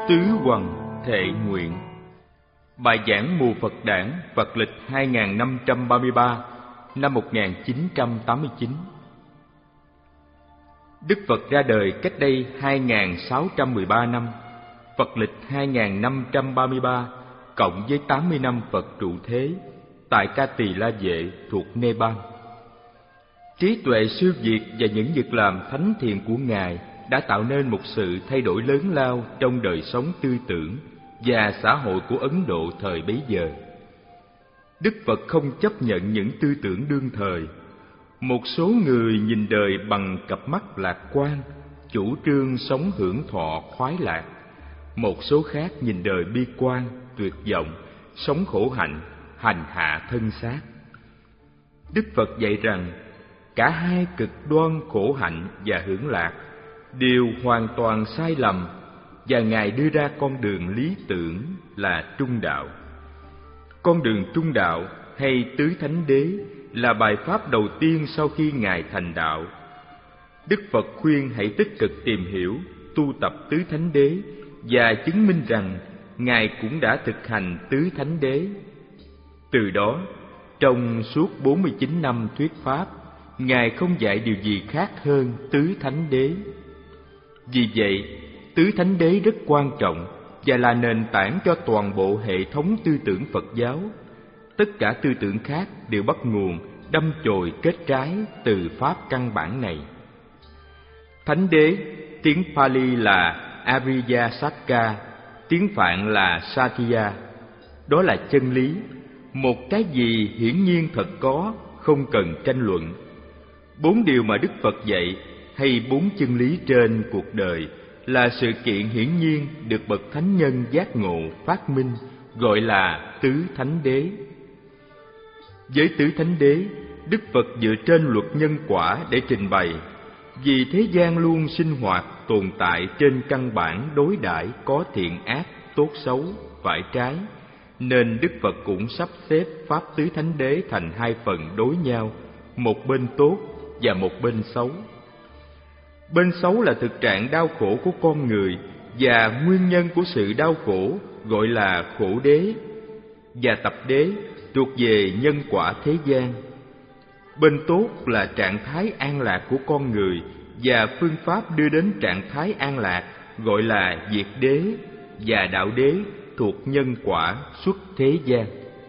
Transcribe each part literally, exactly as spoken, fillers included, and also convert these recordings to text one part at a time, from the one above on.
Tứ Hoằng Thệ Nguyện. Bài giảng mùa Phật đản Phật lịch hai nghìn năm trăm ba mươi ba, năm một nghìn chín trăm tám mươi chín. Đức Phật ra đời cách đây hai nghìn sáu trăm mười ba năm, Phật lịch hai nghìn năm trăm ba mươi ba, cộng với tám mươi năm Phật trụ thế, tại Ca Tỳ La Vệ thuộc Nepal. Trí tuệ siêu việt và những việc làm thánh thiện của Ngài đã tạo nên một sự thay đổi lớn lao trong đời sống tư tưởng và xã hội của Ấn Độ thời bấy giờ. Đức Phật không chấp nhận những tư tưởng đương thời. Một số người nhìn đời bằng cặp mắt lạc quan, chủ trương sống hưởng thọ khoái lạc. Một số khác nhìn đời bi quan, tuyệt vọng, sống khổ hạnh, hành hạ thân xác. Đức Phật dạy rằng cả hai cực đoan khổ hạnh và hưởng lạc đều hoàn toàn sai lầm, và Ngài đưa ra con đường lý tưởng là trung đạo. Con đường trung đạo hay tứ thánh đế là bài pháp đầu tiên sau khi Ngài thành đạo. Đức Phật khuyên hãy tích cực tìm hiểu, tu tập tứ thánh đế và chứng minh rằng Ngài cũng đã thực hành tứ thánh đế. Từ đó, trong suốt bốn mươi chín năm thuyết pháp, Ngài không dạy điều gì khác hơn tứ thánh đế. Vì vậy, tứ thánh đế rất quan trọng và là nền tảng cho toàn bộ hệ thống tư tưởng Phật giáo. Tất cả tư tưởng khác đều bắt nguồn, đâm chồi kết trái từ pháp căn bản này. Thánh đế, tiếng Pali là Ariya Sakka, tiếng Phạn là Satya. Đó là chân lý, một cái gì hiển nhiên thật có, không cần tranh luận. Bốn điều mà Đức Phật dạy, hay bốn chân lý trên cuộc đời, là sự kiện hiển nhiên được bậc thánh nhân giác ngộ phát minh, gọi là tứ thánh đế. Với tứ thánh đế, Đức Phật dựa trên luật nhân quả để trình bày. Vì thế gian luôn sinh hoạt tồn tại trên căn bản đối đãi có thiện ác, tốt xấu, phải trái, nên Đức Phật cũng sắp xếp pháp tứ thánh đế thành hai phần đối nhau, một bên tốt và một bên xấu. Bên xấu là thực trạng đau khổ của con người và nguyên nhân của sự đau khổ, gọi là khổ đế, và tập đế thuộc về nhân quả thế gian. Bên tốt là trạng thái an lạc của con người và phương pháp đưa đến trạng thái an lạc, gọi là diệt đế, và đạo đế thuộc nhân quả xuất thế gian.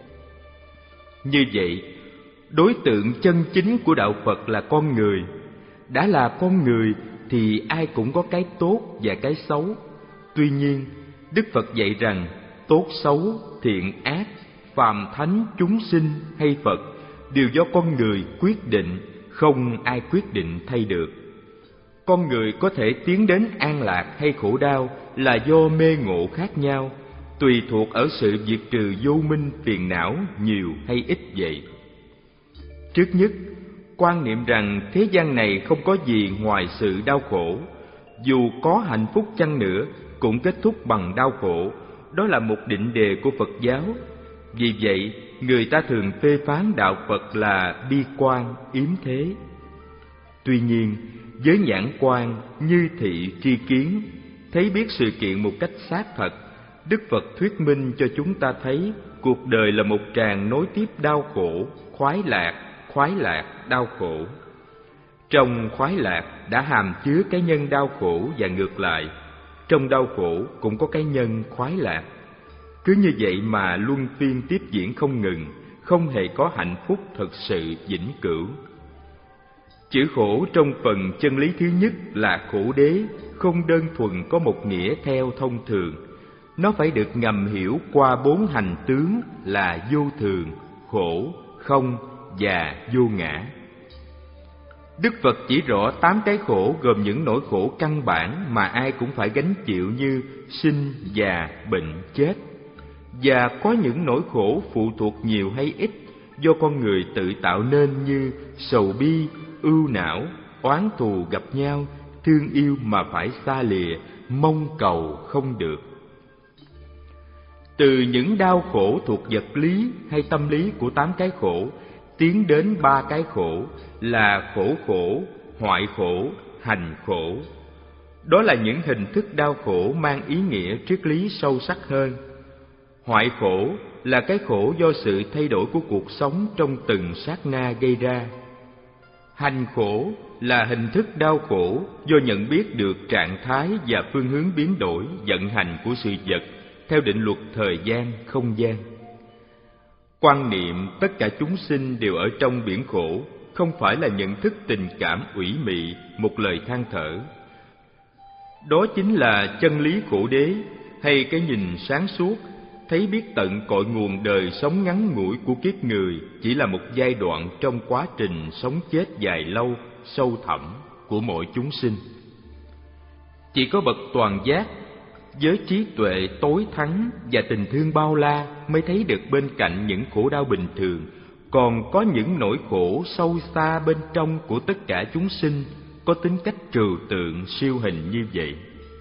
Như vậy, đối tượng chân chính của đạo Phật là con người. Đã là con người thì ai cũng có cái tốt và cái xấu. Tuy nhiên, Đức Phật dạy rằng tốt xấu, thiện ác, phàm thánh, chúng sinh hay Phật đều do con người quyết định, không ai quyết định thay được. Con người có thể tiến đến an lạc hay khổ đau là do mê ngộ khác nhau, tùy thuộc ở sự diệt trừ vô minh phiền não nhiều hay ít vậy. Trước nhất, quan niệm rằng thế gian này không có gì ngoài sự đau khổ. Dù có hạnh phúc chăng nữa cũng kết thúc bằng đau khổ. Đó là một định đề của Phật giáo. Vì vậy, người ta thường phê phán đạo Phật là bi quan, yếm thế. Tuy nhiên, với nhãn quan, như thị, tri kiến, thấy biết sự kiện một cách xác thật, Đức Phật thuyết minh cho chúng ta thấy cuộc đời là một tràng nối tiếp đau khổ, khoái lạc, khoái lạc, đau khổ. Trong khoái lạc đã hàm chứa cái nhân đau khổ và ngược lại, trong đau khổ cũng có cái nhân khoái lạc. Cứ như vậy mà luân phiên tiếp diễn không ngừng, không hề có hạnh phúc thật sự vĩnh cửu. Chữ khổ trong phần chân lý thứ nhất là khổ đế, không đơn thuần có một nghĩa theo thông thường. Nó phải được ngầm hiểu qua bốn hành tướng là vô thường, khổ, không và vô ngã. Đức Phật chỉ rõ tám cái khổ gồm những nỗi khổ căn bản mà ai cũng phải gánh chịu như sinh, già, bệnh, chết. Và có những nỗi khổ phụ thuộc nhiều hay ít do con người tự tạo nên như sầu bi, ưu não, oán thù gặp nhau, thương yêu mà phải xa lìa, mong cầu không được. Từ những đau khổ thuộc vật lý hay tâm lý của tám cái khổ, tiến đến ba cái khổ là khổ khổ, hoại khổ, hành khổ. Đó là những hình thức đau khổ mang ý nghĩa triết lý sâu sắc hơn. Hoại khổ là cái khổ do sự thay đổi của cuộc sống trong từng sát na gây ra. Hành khổ là hình thức đau khổ do nhận biết được trạng thái và phương hướng biến đổi vận hành của sự vật theo định luật thời gian, không gian. Quan niệm tất cả chúng sinh đều ở trong biển khổ không phải là nhận thức tình cảm ủy mị, một lời than thở. Đó chính là chân lý khổ đế, hay cái nhìn sáng suốt, thấy biết tận cội nguồn đời sống ngắn ngủi của kiếp người chỉ là một giai đoạn trong quá trình sống chết dài lâu, sâu thẳm của mỗi chúng sinh. Chỉ có bậc toàn giác, với trí tuệ tối thắng và tình thương bao la mới thấy được bên cạnh những khổ đau bình thường, còn có những nỗi khổ sâu xa bên trong của tất cả chúng sinh, có tính cách trừu tượng siêu hình như vậy.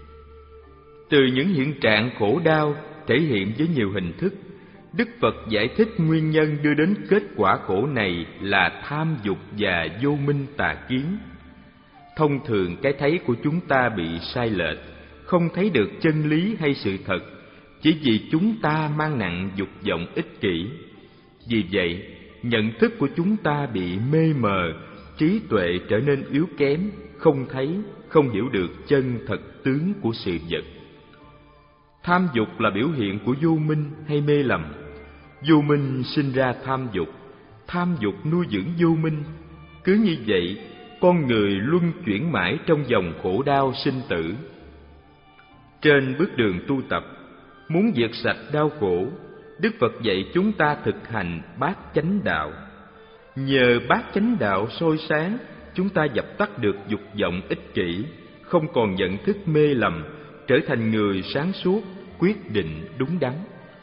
Từ những hiện trạng khổ đau thể hiện với nhiều hình thức, Đức Phật giải thích nguyên nhân đưa đến kết quả khổ này là tham dục và vô minh tà kiến. Thông thường cái thấy của chúng ta bị sai lệch, không thấy được chân lý hay sự thật, chỉ vì chúng ta mang nặng dục vọng ích kỷ. Vì vậy, nhận thức của chúng ta bị mê mờ, trí tuệ trở nên yếu kém, không thấy, không hiểu được chân thật tướng của sự vật. Tham dục là biểu hiện của vô minh hay mê lầm. Vô minh sinh ra tham dục, tham dục nuôi dưỡng vô minh. Cứ như vậy, con người luân chuyển mãi trong dòng khổ đau sinh tử. Trên bước đường tu tập, muốn diệt sạch đau khổ, Đức Phật dạy chúng ta thực hành bát chánh đạo. Nhờ bát chánh đạo soi sáng, chúng ta dập tắt được dục vọng ích kỷ, không còn nhận thức mê lầm, trở thành người sáng suốt, quyết định đúng đắn.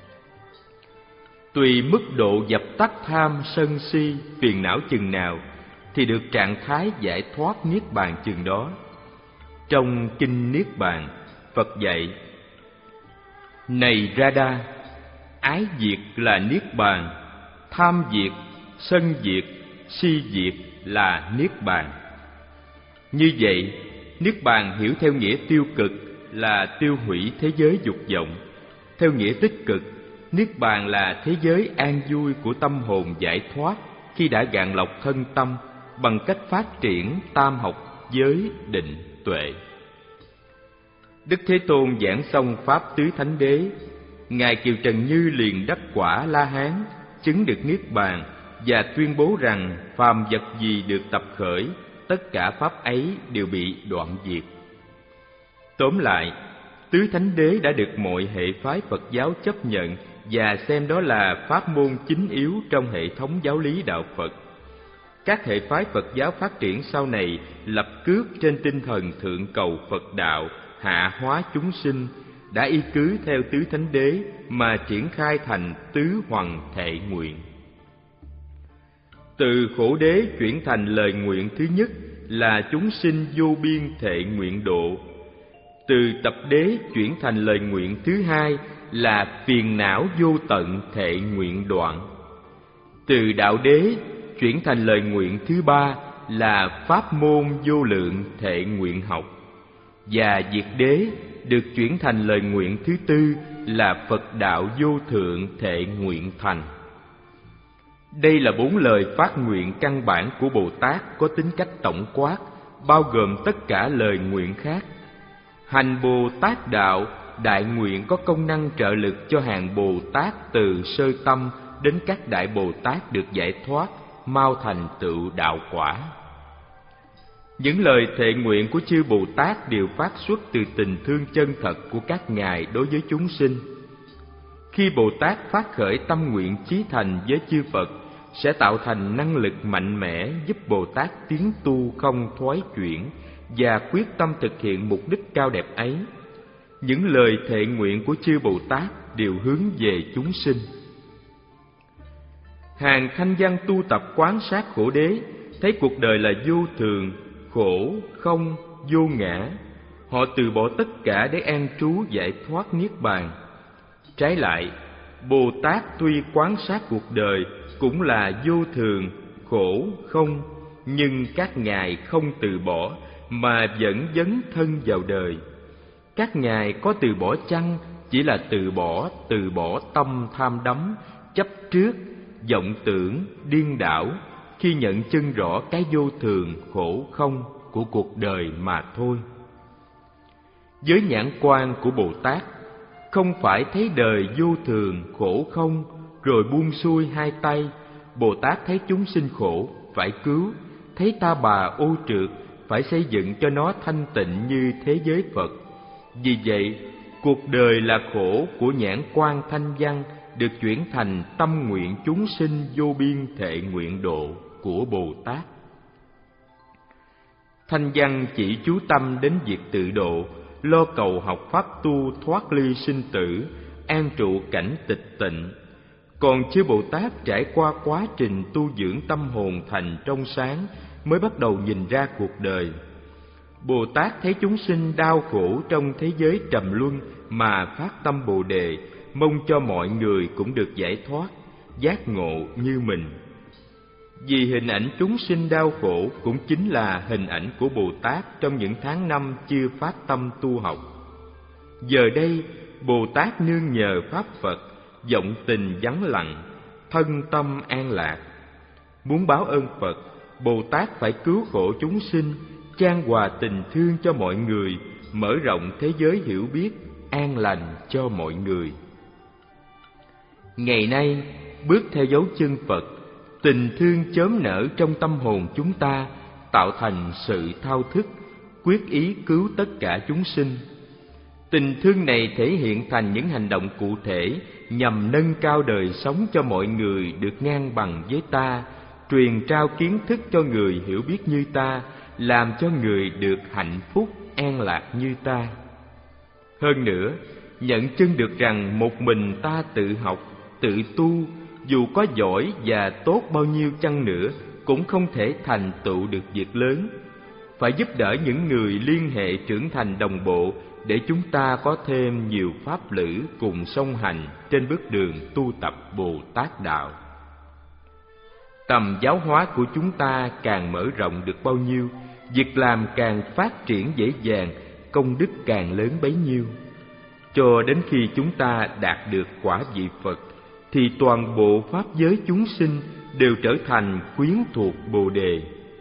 Tùy mức độ dập tắt tham sân si, phiền não chừng nào, thì được trạng thái giải thoát niết bàn chừng đó. Trong kinh Niết Bàn, Phật dạy: Này Radha, ái diệt là niết bàn, tham diệt, sân diệt, si diệt là niết bàn. Như vậy, niết bàn hiểu theo nghĩa tiêu cực là tiêu hủy thế giới dục vọng. Theo nghĩa tích cực, niết bàn là thế giới an vui của tâm hồn giải thoát khi đã gạn lọc thân tâm bằng cách phát triển tam học giới định tuệ. Đức Thế Tôn giảng xong pháp tứ thánh đế, Ngài Kiều Trần Như liền đắc quả La Hán, chứng được niết bàn và tuyên bố rằng phàm vật gì được tập khởi, tất cả pháp ấy đều bị đoạn diệt. Tóm lại, tứ thánh đế đã được mọi hệ phái Phật giáo chấp nhận và xem đó là pháp môn chính yếu trong hệ thống giáo lý đạo Phật. Các hệ phái Phật giáo phát triển sau này lập cước trên tinh thần thượng cầu Phật đạo, hạ hóa chúng sinh, đã y cứ theo tứ thánh đế mà triển khai thành tứ hoằng thệ nguyện. Từ khổ đế chuyển thành lời nguyện thứ nhất là chúng sinh vô biên thệ nguyện độ. Từ tập đế chuyển thành lời nguyện thứ hai là phiền não vô tận thệ nguyện đoạn. Từ đạo đế chuyển thành lời nguyện thứ ba là pháp môn vô lượng thệ nguyện học. Và diệt đế được chuyển thành lời nguyện thứ tư là Phật đạo vô thượng thệ nguyện thành. Đây là bốn lời phát nguyện căn bản của Bồ Tát có tính cách tổng quát, bao gồm tất cả lời nguyện khác. Hành Bồ Tát đạo, đại nguyện có công năng trợ lực cho hàng Bồ Tát từ sơ tâm đến các đại Bồ Tát được giải thoát, mau thành tựu đạo quả. Những lời thệ nguyện của chư Bồ Tát đều phát xuất từ tình thương chân thật của các ngài đối với chúng sinh. Khi Bồ Tát phát khởi tâm nguyện chí thành với chư Phật, sẽ tạo thành năng lực mạnh mẽ giúp Bồ Tát tiến tu không thoái chuyển và quyết tâm thực hiện mục đích cao đẹp ấy. Những lời thệ nguyện của chư Bồ Tát đều hướng về chúng sinh. Hàng thanh văn tu tập quán sát khổ đế, thấy cuộc đời là vô thường, khổ, không, vô ngã. Họ từ bỏ tất cả để an trú giải thoát niết bàn. Trái lại, Bồ Tát tuy quán sát cuộc đời cũng là vô thường, khổ, không, nhưng các ngài không từ bỏ mà vẫn dấn thân vào đời. Các ngài có từ bỏ chăng chỉ là từ bỏ, từ bỏ tâm tham đắm, chấp trước, vọng tưởng, điên đảo khi nhận chân rõ cái vô thường, khổ không của cuộc đời mà thôi. Với nhãn quan của Bồ Tát, không phải thấy đời vô thường, khổ không rồi buông xuôi hai tay. Bồ Tát thấy chúng sinh khổ, phải cứu, thấy ta bà ô trượt, phải xây dựng cho nó thanh tịnh như thế giới Phật. Vì vậy, cuộc đời là khổ của nhãn quan thanh văn được chuyển thành tâm nguyện chúng sinh vô biên thệ nguyện độ của Bồ Tát. Thanh văn chỉ chú tâm đến việc tự độ, lo cầu học pháp tu thoát ly sinh tử, an trụ cảnh tịch tịnh. Còn chư Bồ Tát trải qua quá trình tu dưỡng tâm hồn thành trong sáng mới bắt đầu nhìn ra cuộc đời. Bồ Tát thấy chúng sinh đau khổ trong thế giới trầm luân mà phát tâm Bồ Đề, mong cho mọi người cũng được giải thoát, giác ngộ như mình. Vì hình ảnh chúng sinh đau khổ cũng chính là hình ảnh của Bồ Tát trong những tháng năm chưa phát tâm tu học. Giờ đây, Bồ Tát nương nhờ Pháp Phật, vọng tình vắng lặng, thân tâm an lạc. Muốn báo ơn Phật, Bồ Tát phải cứu khổ chúng sinh, chan hòa tình thương cho mọi người, mở rộng thế giới hiểu biết, an lành cho mọi người. Ngày nay, bước theo dấu chân Phật, tình thương chớm nở trong tâm hồn chúng ta, tạo thành sự thao thức, quyết ý cứu tất cả chúng sinh. Tình thương này thể hiện thành những hành động cụ thể nhằm nâng cao đời sống cho mọi người được ngang bằng với ta, truyền trao kiến thức cho người hiểu biết như ta, làm cho người được hạnh phúc an lạc như ta. Hơn nữa, nhận chân được rằng một mình ta tự học, tự tu, dù có giỏi và tốt bao nhiêu chăng nữa cũng không thể thành tựu được việc lớn. Phải giúp đỡ những người liên hệ trưởng thành đồng bộ để chúng ta có thêm nhiều pháp lữ cùng song hành trên bước đường tu tập Bồ Tát Đạo. Tầm giáo hóa của chúng ta càng mở rộng được bao nhiêu, việc làm càng phát triển dễ dàng, công đức càng lớn bấy nhiêu. Cho đến khi chúng ta đạt được quả vị Phật, thì toàn bộ pháp giới chúng sinh đều trở thành quyến thuộc Bồ Đề.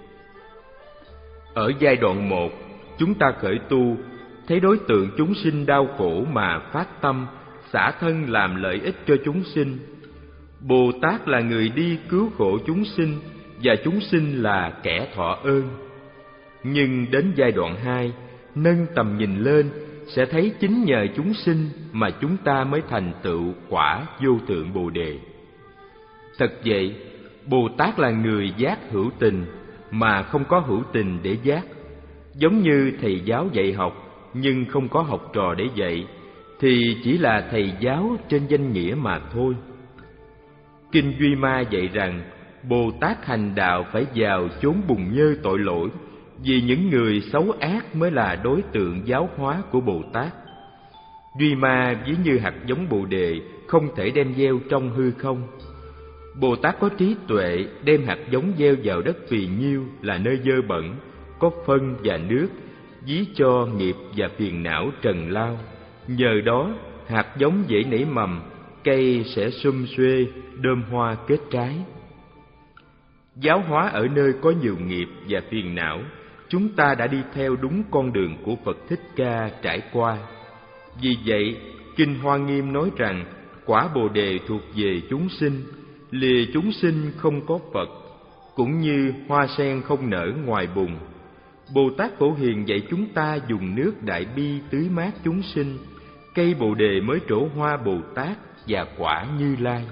Ở giai đoạn một, chúng ta khởi tu, thấy đối tượng chúng sinh đau khổ mà phát tâm, xả thân làm lợi ích cho chúng sinh. Bồ Tát là người đi cứu khổ chúng sinh, và chúng sinh là kẻ thọ ơn. Nhưng đến giai đoạn hai, nâng tầm nhìn lên, sẽ thấy chính nhờ chúng sinh mà chúng ta mới thành tựu quả vô thượng Bồ Đề. Thật vậy, Bồ Tát là người giác hữu tình, mà không có hữu tình để giác. Giống như thầy giáo dạy học, nhưng không có học trò để dạy, thì chỉ là thầy giáo trên danh nghĩa mà thôi. Kinh Duy Ma dạy rằng, Bồ Tát hành đạo phải vào chốn bùn nhơ tội lỗi, vì những người xấu ác mới là đối tượng giáo hóa của Bồ Tát. Duy Ma ví như hạt giống Bồ Đề, không thể đem gieo trong hư không. Bồ Tát có trí tuệ, đem hạt giống gieo vào đất phì nhiêu là nơi dơ bẩn, có phân và nước, ví cho nghiệp và phiền não trần lao. Nhờ đó, hạt giống dễ nảy mầm, cây sẽ sum xuê, đơm hoa kết trái. Giáo hóa ở nơi có nhiều nghiệp và phiền não, chúng ta đã đi theo đúng con đường của Phật Thích Ca trải qua. Vì vậy, Kinh Hoa Nghiêm nói rằng, quả Bồ Đề thuộc về chúng sinh, lìa chúng sinh không có Phật, cũng như hoa sen không nở ngoài bùn. Bồ Tát Phổ Hiền dạy chúng ta dùng nước Đại Bi tưới mát chúng sinh, cây Bồ Đề mới trổ hoa Bồ Tát và quả Như Lai.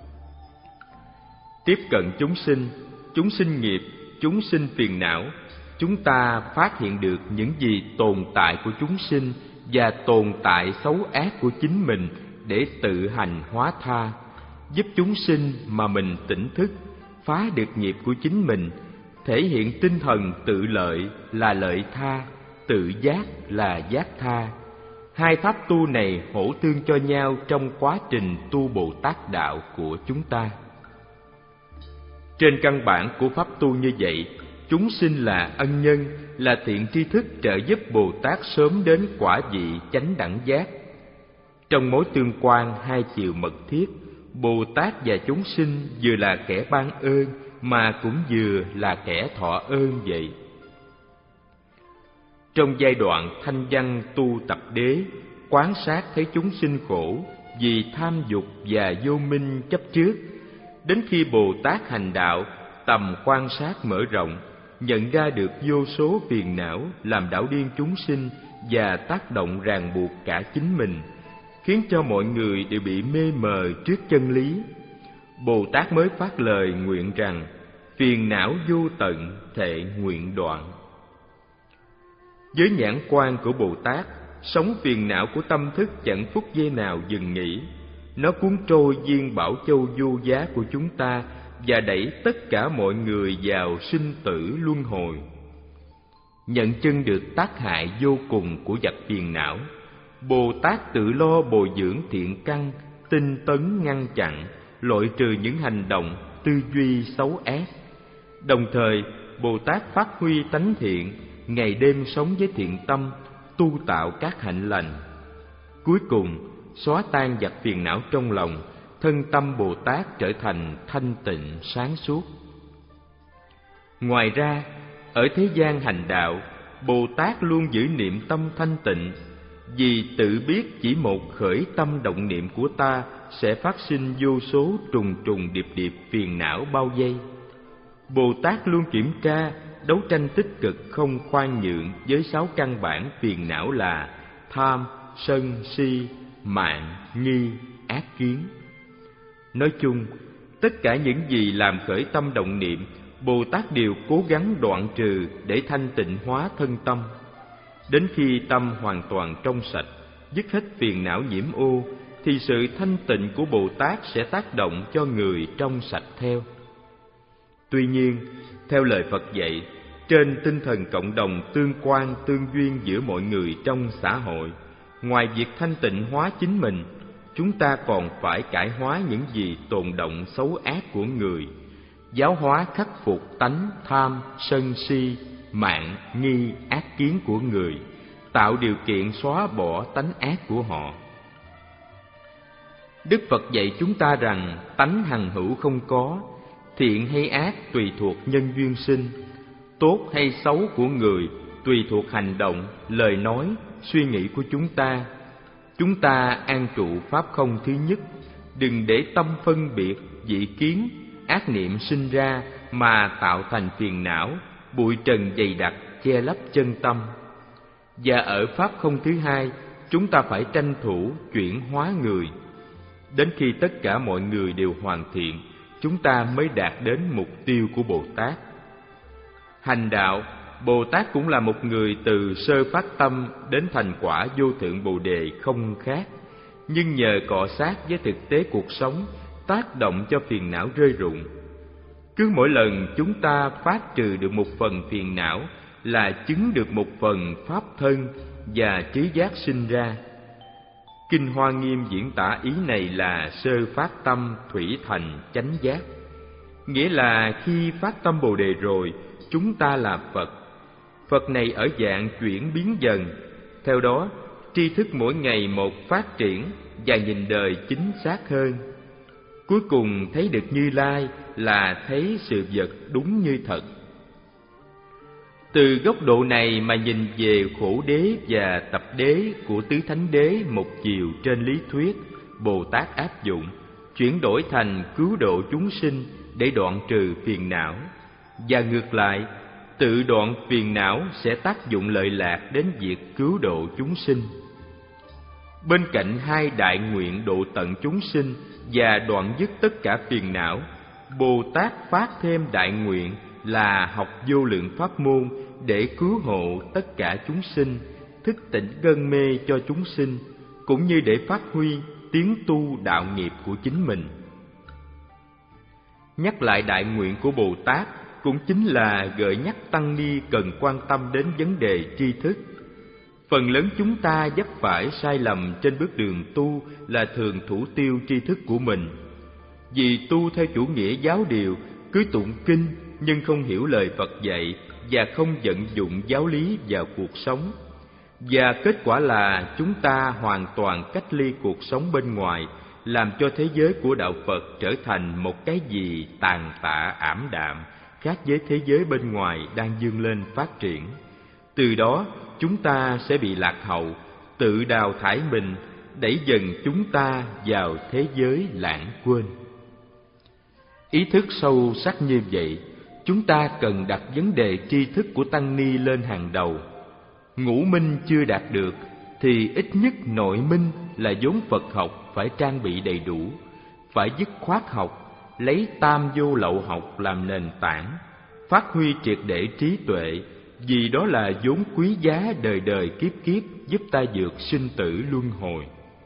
Tiếp cận chúng sinh, chúng sinh nghiệp, chúng sinh phiền não, chúng ta phát hiện được những gì tồn tại của chúng sinh và tồn tại xấu ác của chính mình để tự hành hóa tha, giúp chúng sinh mà mình tỉnh thức, phá được nghiệp của chính mình, thể hiện tinh thần tự lợi là lợi tha, tự giác là giác tha. Hai pháp tu này hỗ tương cho nhau trong quá trình tu Bồ Tát Đạo của chúng ta. Trên căn bản của pháp tu như vậy, chúng sinh là ân nhân, là thiện tri thức trợ giúp Bồ Tát sớm đến quả vị chánh đẳng giác. Trong mối tương quan hai chiều mật thiết, Bồ Tát và chúng sinh vừa là kẻ ban ơn mà cũng vừa là kẻ thọ ơn vậy. Trong giai đoạn thanh văn tu tập đế, quán sát thấy chúng sinh khổ vì tham dục và vô minh chấp trước. Đến khi Bồ Tát hành đạo, tầm quan sát mở rộng, nhận ra được vô số phiền não làm đảo điên chúng sinh và tác động ràng buộc cả chính mình, khiến cho mọi người đều bị mê mờ trước chân lý. Bồ Tát mới phát lời nguyện rằng: phiền não vô tận, thệ nguyện đoạn. Với nhãn quan của Bồ Tát, sóng phiền não của tâm thức chẳng phút giây nào dừng nghỉ. Nó cuốn trôi viên bảo châu vô giá của chúng ta và đẩy tất cả mọi người vào sinh tử luân hồi. Nhận chân được tác hại vô cùng của vật phiền não, Bồ Tát tự lo bồi dưỡng thiện căn, tinh tấn ngăn chặn, loại trừ những hành động, tư duy xấu ác. Đồng thời, Bồ Tát phát huy tánh thiện, ngày đêm sống với thiện tâm, tu tạo các hạnh lành. Cuối cùng, xóa tan vật phiền não trong lòng, thân tâm Bồ Tát trở thành thanh tịnh sáng suốt. Ngoài ra, ở thế gian hành đạo, Bồ Tát luôn giữ niệm tâm thanh tịnh, vì tự biết chỉ một khởi tâm động niệm của ta sẽ phát sinh vô số trùng trùng điệp điệp phiền não bao vây. Bồ Tát luôn kiểm tra, đấu tranh tích cực không khoan nhượng với sáu căn bản phiền não là tham, sân, si, mạn, nghi, ác kiến. Nói chung, tất cả những gì làm khởi tâm động niệm, Bồ Tát đều cố gắng đoạn trừ để thanh tịnh hóa thân tâm. Đến khi tâm hoàn toàn trong sạch, dứt hết phiền não nhiễm ô, thì sự thanh tịnh của Bồ Tát sẽ tác động cho người trong sạch theo. Tuy nhiên, theo lời Phật dạy, trên tinh thần cộng đồng tương quan tương duyên giữa mọi người trong xã hội, ngoài việc thanh tịnh hóa chính mình, chúng ta còn phải cải hóa những gì tồn động xấu ác của người, giáo hóa khắc phục tánh tham, sân si, mạn, nghi, ác kiến của người, tạo điều kiện xóa bỏ tánh ác của họ. Đức Phật dạy chúng ta rằng tánh hằng hữu không có, thiện hay ác tùy thuộc nhân duyên sinh, tốt hay xấu của người tùy thuộc hành động, lời nói, suy nghĩ của chúng ta. Chúng ta an trụ pháp không thứ nhất, đừng để tâm phân biệt, dị kiến, ác niệm sinh ra mà tạo thành phiền não, bụi trần dày đặc che lấp chân tâm. Và ở pháp không thứ hai, chúng ta phải tranh thủ chuyển hóa người. Đến khi tất cả mọi người đều hoàn thiện, chúng ta mới đạt đến mục tiêu của Bồ Tát. Hành đạo, Bồ Tát cũng là một người từ sơ phát tâm đến thành quả vô thượng Bồ Đề không khác, nhưng nhờ cọ sát với thực tế cuộc sống, tác động cho phiền não rơi rụng. Cứ mỗi lần chúng ta phát trừ được một phần phiền não là chứng được một phần pháp thân và trí giác sinh ra. Kinh Hoa Nghiêm diễn tả ý này là sơ phát tâm thủy thành chánh giác, nghĩa là khi phát tâm Bồ Đề rồi, chúng ta là Phật. Phật này ở dạng chuyển biến dần, theo đó tri thức mỗi ngày một phát triển và nhìn đời chính xác hơn. Cuối cùng thấy được Như Lai là thấy sự vật đúng như thật. Từ góc độ này mà nhìn về khổ đế và tập đế của tứ thánh đế một chiều trên lý thuyết, Bồ Tát áp dụng, chuyển đổi thành cứu độ chúng sinh để đoạn trừ phiền não. Và ngược lại, tự đoạn phiền não sẽ tác dụng lợi lạc đến việc cứu độ chúng sinh. Bên cạnh hai đại nguyện độ tận chúng sinh và đoạn dứt tất cả phiền não, Bồ Tát phát thêm đại nguyện là học vô lượng pháp môn để cứu hộ tất cả chúng sinh, thức tỉnh gân mê cho chúng sinh, cũng như để phát huy tiến tu đạo nghiệp của chính mình. Nhắc lại đại nguyện của Bồ Tát cũng chính là gợi nhắc tăng ni cần quan tâm đến vấn đề tri thức. Phần lớn chúng ta vấp phải sai lầm trên bước đường tu là thường thủ tiêu tri thức của mình. Vì tu theo chủ nghĩa giáo điều, cứ tụng kinh, nhưng không hiểu lời Phật dạy và không vận dụng giáo lý vào cuộc sống. Và kết quả là chúng ta hoàn toàn cách ly cuộc sống bên ngoài, làm cho thế giới của đạo Phật trở thành một cái gì tàn tạ ảm đạm, khác với thế giới bên ngoài đang vươn lên phát triển. Từ đó chúng ta sẽ bị lạc hậu, tự đào thải mình, đẩy dần chúng ta vào thế giới lãng quên. Ý thức sâu sắc như vậy, chúng ta cần đặt vấn đề tri thức của tăng ni lên hàng đầu. Ngũ minh chưa đạt được thì ít nhất nội minh là vốn Phật học phải trang bị đầy đủ, phải dứt khoát học, lấy tam vô lậu học làm nền tảng, phát huy triệt để trí tuệ, vì đó là vốn quý giá đời đời kiếp kiếp giúp ta vượt sinh tử luân hồi.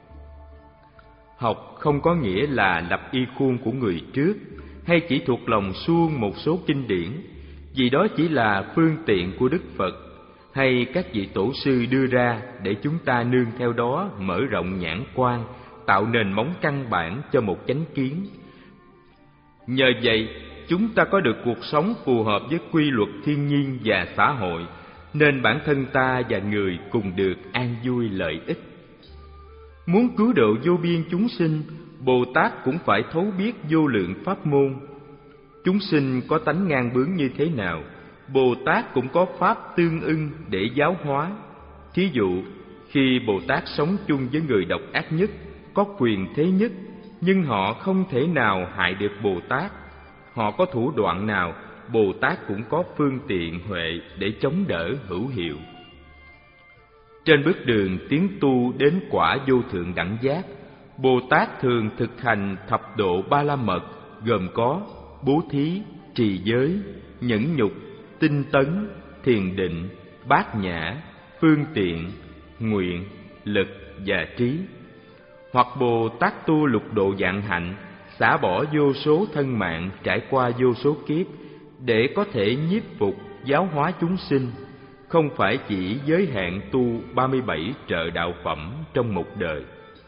Học không có nghĩa là lập y khuôn của người trước, hay chỉ thuộc lòng suông một số kinh điển, vì đó chỉ là phương tiện của Đức Phật hay các vị tổ sư đưa ra để chúng ta nương theo đó mở rộng nhãn quan, tạo nền móng căn bản cho một chánh kiến. Nhờ vậy, chúng ta có được cuộc sống phù hợp với quy luật thiên nhiên và xã hội, nên bản thân ta và người cùng được an vui lợi ích. Muốn cứu độ vô biên chúng sinh, Bồ Tát cũng phải thấu biết vô lượng pháp môn. Chúng sinh có tánh ngang bướng như thế nào, Bồ Tát cũng có pháp tương ưng để giáo hóa. Thí dụ, khi Bồ Tát sống chung với người độc ác nhất, có quyền thế nhất, nhưng họ không thể nào hại được Bồ Tát. Họ có thủ đoạn nào, Bồ Tát cũng có phương tiện huệ để chống đỡ hữu hiệu. Trên bước đường tiến tu đến quả vô thượng đẳng giác, Bồ Tát thường thực hành thập độ ba la mật, gồm có bố thí, trì giới, nhẫn nhục, tinh tấn, thiền định, bát nhã, phương tiện, nguyện, lực và trí. Hoặc Bồ Tát tu lục độ vạn hạnh, xả bỏ vô số thân mạng, trải qua vô số kiếp, để có thể nhiếp phục, giáo hóa chúng sinh, không phải chỉ giới hạn tu ba mươi bảy trợ đạo phẩm trong một đời.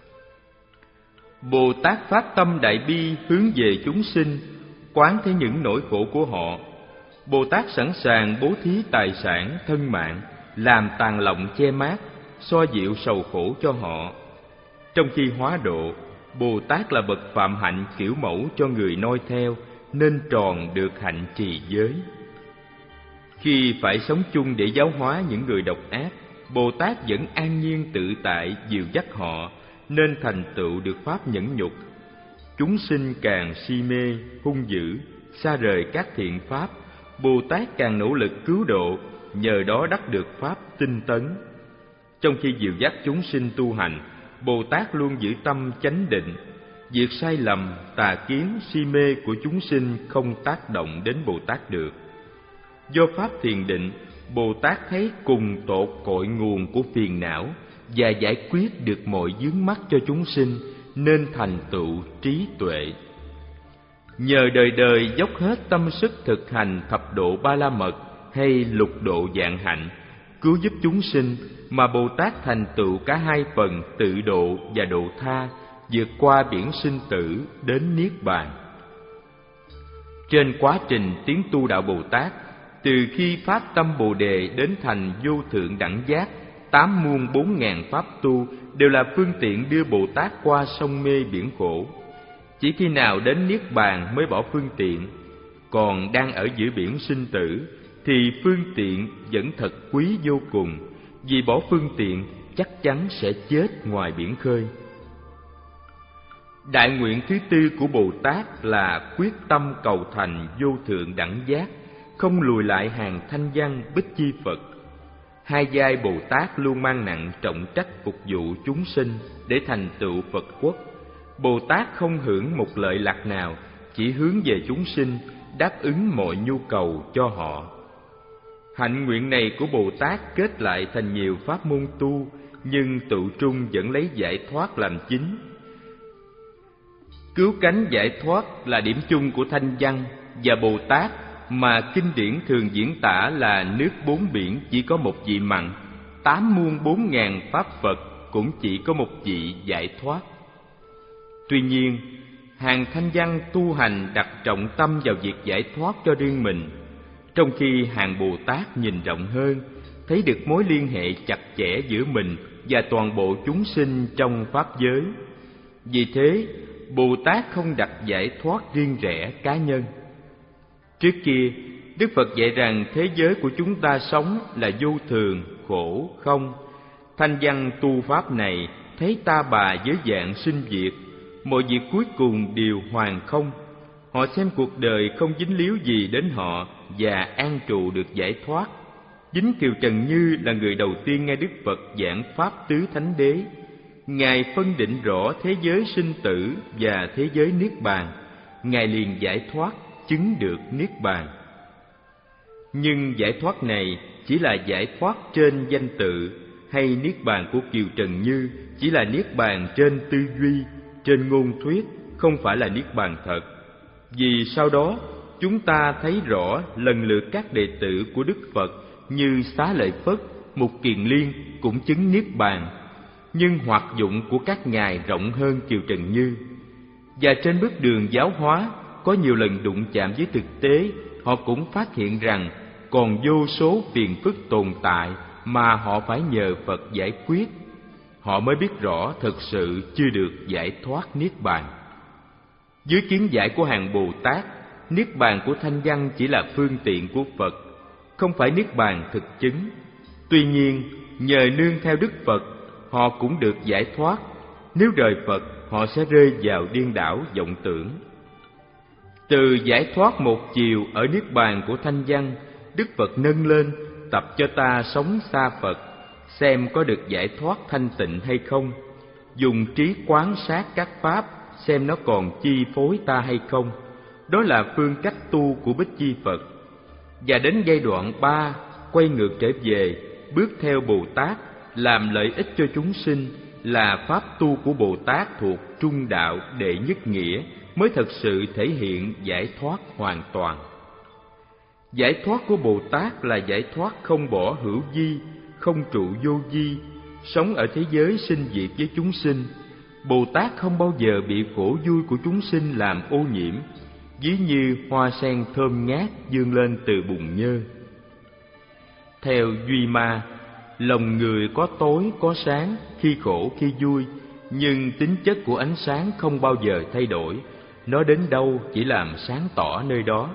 Bồ Tát phát tâm đại bi hướng về chúng sinh, quán thấy những nỗi khổ của họ. Bồ Tát sẵn sàng bố thí tài sản, thân mạng, làm tàn lọng che mát, xoa dịu sầu khổ cho họ. Trong khi hóa độ, Bồ Tát là bậc phạm hạnh kiểu mẫu cho người noi theo, nên tròn được hạnh trì giới. Khi phải sống chung để giáo hóa những người độc ác, Bồ Tát vẫn an nhiên tự tại dìu dắt họ, nên thành tựu được pháp nhẫn nhục. Chúng sinh càng si mê, hung dữ, xa rời các thiện pháp, Bồ Tát càng nỗ lực cứu độ, nhờ đó đắc được pháp tinh tấn. Trong khi dìu dắt chúng sinh tu hành, Bồ Tát luôn giữ tâm chánh định. Việc sai lầm, tà kiến, si mê của chúng sinh không tác động đến Bồ Tát được. Do pháp thiền định, Bồ Tát thấy cùng tột cội nguồn của phiền não và giải quyết được mọi vướng mắc cho chúng sinh, nên thành tựu trí tuệ. Nhờ đời đời dốc hết tâm sức thực hành thập độ ba la mật hay lục độ vạn hạnh, cứu giúp chúng sinh, mà Bồ Tát thành tựu cả hai phần tự độ và độ tha, vượt qua biển sinh tử đến niết bàn. Trên quá trình tiến tu đạo Bồ Tát, từ khi phát tâm Bồ Đề đến thành vô thượng đẳng giác, tám muôn bốn ngàn pháp tu đều là phương tiện đưa Bồ Tát qua sông mê biển khổ. Chỉ khi nào đến niết bàn mới bỏ phương tiện, còn đang ở giữa biển sinh tử thì phương tiện vẫn thật quý vô cùng, vì bỏ phương tiện chắc chắn sẽ chết ngoài biển khơi. Đại nguyện thứ tư của Bồ Tát là quyết tâm cầu thành vô thượng đẳng giác, không lùi lại hàng thanh văn bích chi Phật. Hai vai Bồ Tát luôn mang nặng trọng trách phục vụ chúng sinh để thành tựu Phật quốc. Bồ Tát không hưởng một lợi lạc nào, chỉ hướng về chúng sinh, đáp ứng mọi nhu cầu cho họ. Hạnh nguyện này của Bồ Tát kết lại thành nhiều pháp môn tu, nhưng tụ trung vẫn lấy giải thoát làm chính. Cứu cánh giải thoát là điểm chung của thanh văn và Bồ Tát, mà kinh điển thường diễn tả là nước bốn biển chỉ có một vị mặn, tám muôn bốn ngàn pháp Phật cũng chỉ có một vị giải thoát. Tuy nhiên, hàng thanh văn tu hành đặt trọng tâm vào việc giải thoát cho riêng mình, trong khi hàng Bồ Tát nhìn rộng hơn, thấy được mối liên hệ chặt chẽ giữa mình và toàn bộ chúng sinh trong pháp giới. Vì thế, Bồ Tát không đặt giải thoát riêng rẽ cá nhân. Trước kia, Đức Phật dạy rằng thế giới của chúng ta sống là vô thường, khổ, không. Thanh văn tu pháp này thấy ta bà với dạng sinh diệt, mọi việc cuối cùng đều hoàn không. Họ xem cuộc đời không dính líu gì đến họ và an trụ được giải thoát. Chính Kiều Trần Như là người đầu tiên nghe Đức Phật giảng pháp tứ thánh đế. Ngài phân định rõ thế giới sinh tử và thế giới niết bàn. Ngài liền giải thoát, chứng được niết bàn. Nhưng giải thoát này chỉ là giải thoát trên danh tự, hay niết bàn của Kiều Trần Như chỉ là niết bàn trên tư duy, trên ngôn thuyết, không phải là niết bàn thật. Vì sau đó chúng ta thấy rõ lần lượt các đệ tử của Đức Phật như Xá Lợi Phất, Mục Kiền Liên cũng chứng niết bàn, nhưng hoạt dụng của các ngài rộng hơn Kiều Trần Như. Và trên bước đường giáo hóa, có nhiều lần đụng chạm với thực tế, họ cũng phát hiện rằng còn vô số phiền phức tồn tại mà họ phải nhờ Phật giải quyết. Họ mới biết rõ thực sự chưa được giải thoát niết bàn. Dưới kiến giải của hàng Bồ Tát, niết bàn của thanh văn chỉ là phương tiện của Phật, không phải niết bàn thực chứng. Tuy nhiên, nhờ nương theo Đức Phật, họ cũng được giải thoát. Nếu rời Phật, họ sẽ rơi vào điên đảo vọng tưởng. Từ giải thoát một chiều ở niết bàn của thanh văn, Đức Phật nâng lên, tập cho ta sống xa Phật, xem có được giải thoát thanh tịnh hay không. Dùng trí quán sát các pháp, xem nó còn chi phối ta hay không. Đó là phương cách tu của Bích Chi Phật. Và đến giai đoạn ba, quay ngược trở về, bước theo Bồ Tát, làm lợi ích cho chúng sinh, là pháp tu của Bồ Tát thuộc trung đạo đệ nhất nghĩa, mới thật sự thể hiện giải thoát hoàn toàn. Giải thoát của Bồ Tát là giải thoát không bỏ hữu vi, không trụ vô vi, sống ở thế giới sinh diệt với chúng sinh. Bồ Tát không bao giờ bị khổ vui của chúng sinh làm ô nhiễm, ví như hoa sen thơm ngát vươn lên từ bùn nhơ. Theo Duy Ma, lòng người có tối có sáng, khi khổ khi vui, nhưng tính chất của ánh sáng không bao giờ thay đổi, nó đến đâu chỉ làm sáng tỏ nơi đó.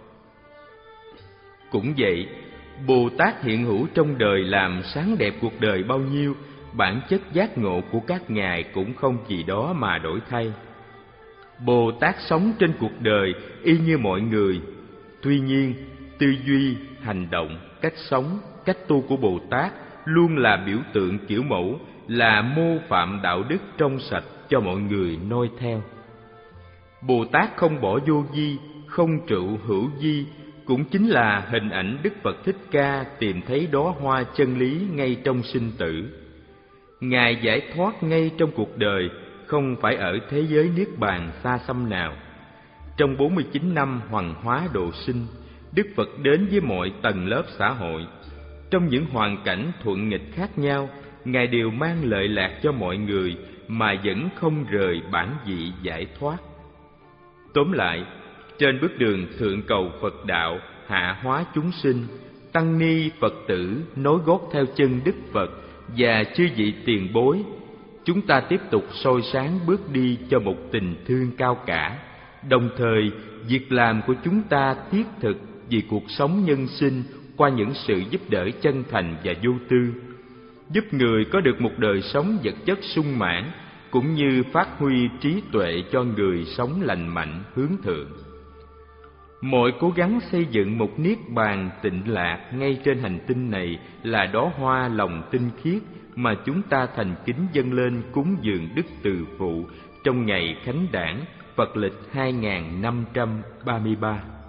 Cũng vậy, Bồ Tát hiện hữu trong đời làm sáng đẹp cuộc đời bao nhiêu, bản chất giác ngộ của các ngài cũng không vì đó mà đổi thay. Bồ Tát sống trên cuộc đời y như mọi người. Tuy nhiên, tư duy, hành động, cách sống, cách tu của Bồ Tát luôn là biểu tượng kiểu mẫu, là mô phạm đạo đức trong sạch cho mọi người noi theo. Bồ Tát không bỏ vô vi, không trụ hữu vi, cũng chính là hình ảnh Đức Phật Thích Ca tìm thấy đóa hoa chân lý ngay trong sinh tử. Ngài giải thoát ngay trong cuộc đời, không phải ở thế giới niết bàn xa xăm nào. Trong bốn mươi chín năm hoằng hóa độ sinh, Đức Phật đến với mọi tầng lớp xã hội. Trong những hoàn cảnh thuận nghịch khác nhau, Ngài đều mang lợi lạc cho mọi người mà vẫn không rời bản vị giải thoát. Tóm lại, trên bước đường thượng cầu Phật đạo, hạ hóa chúng sinh, tăng ni Phật tử nối gót theo chân Đức Phật và chư vị tiền bối, chúng ta tiếp tục soi sáng bước đi cho một tình thương cao cả. Đồng thời, việc làm của chúng ta thiết thực vì cuộc sống nhân sinh qua những sự giúp đỡ chân thành và vô tư, giúp người có được một đời sống vật chất sung mãn, cũng như phát huy trí tuệ cho người sống lành mạnh hướng thượng. Mọi cố gắng xây dựng một niết bàn tịnh lạc ngay trên hành tinh này là đóa hoa lòng tinh khiết mà chúng ta thành kính dâng lên cúng dường Đức Từ Phụ trong ngày khánh đản Phật lịch hai nghìn năm trăm ba mươi ba.